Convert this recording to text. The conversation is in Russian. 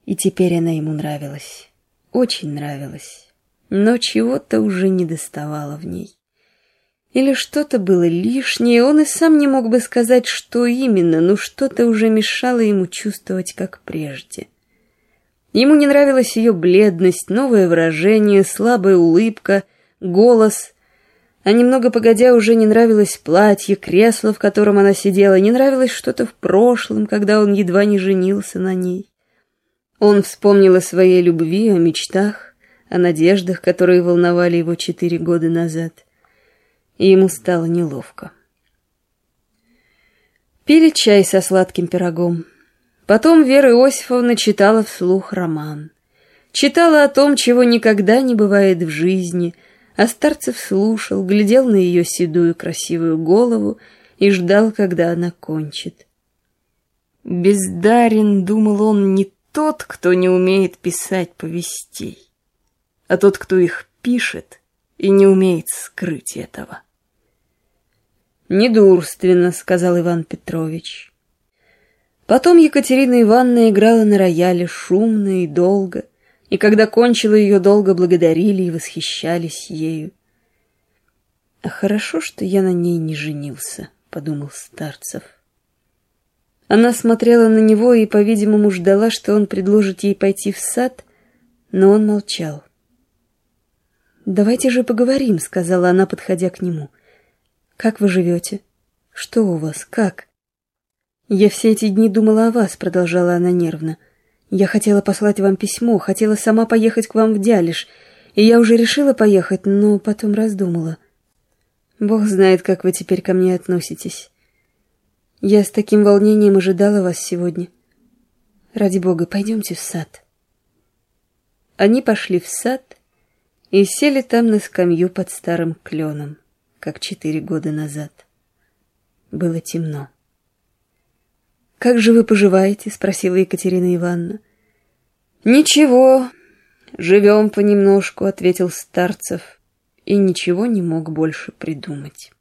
И теперь она ему нравилась, очень нравилась, но чего-то уже недоставало в ней. Или что-то было лишнее, он и сам не мог бы сказать, что именно, но что-то уже мешало ему чувствовать, как прежде. Ему не нравилась ее бледность, новое выражение, слабая улыбка, голос. А немного погодя уже не нравилось платье, кресло, в котором она сидела, не нравилось что-то в прошлом, когда он едва не женился на ней. Он вспомнил о своей любви, о мечтах, о надеждах, которые волновали его 4 года назад. И ему стало неловко. Пили чай со сладким пирогом. Потом Вера Иосифовна читала вслух роман. Читала о том, чего никогда не бывает в жизни, а Старцев слушал, глядел на ее седую красивую голову и ждал, когда она кончит. Бездарен, думал он, не тот, кто не умеет писать повестей, а тот, кто их пишет и не умеет скрыть этого. «Недурственно», — сказал Иван Петрович. Потом Екатерина Ивановна играла на рояле шумно и долго, и когда кончила, ее долго благодарили и восхищались ею. «А хорошо, что я на ней не женился», — подумал Старцев. Она смотрела на него и, по-видимому, ждала, что он предложит ей пойти в сад, но он молчал. «Давайте же поговорим», — сказала она, подходя к нему. «Как вы живете? Что у вас? Как?» «Я все эти дни думала о вас», — продолжала она нервно. «Я хотела послать вам письмо, хотела сама поехать к вам в Дялиш, и я уже решила поехать, но потом раздумала. Бог знает, как вы теперь ко мне относитесь. Я с таким волнением ожидала вас сегодня. Ради Бога, пойдемте в сад». Они пошли в сад и сели там на скамью под старым кленом, как 4 года назад. Было темно. «Как же вы поживаете?» — спросила Екатерина Ивановна. «Ничего, живем понемножку», — ответил Старцев, и ничего не мог больше придумать.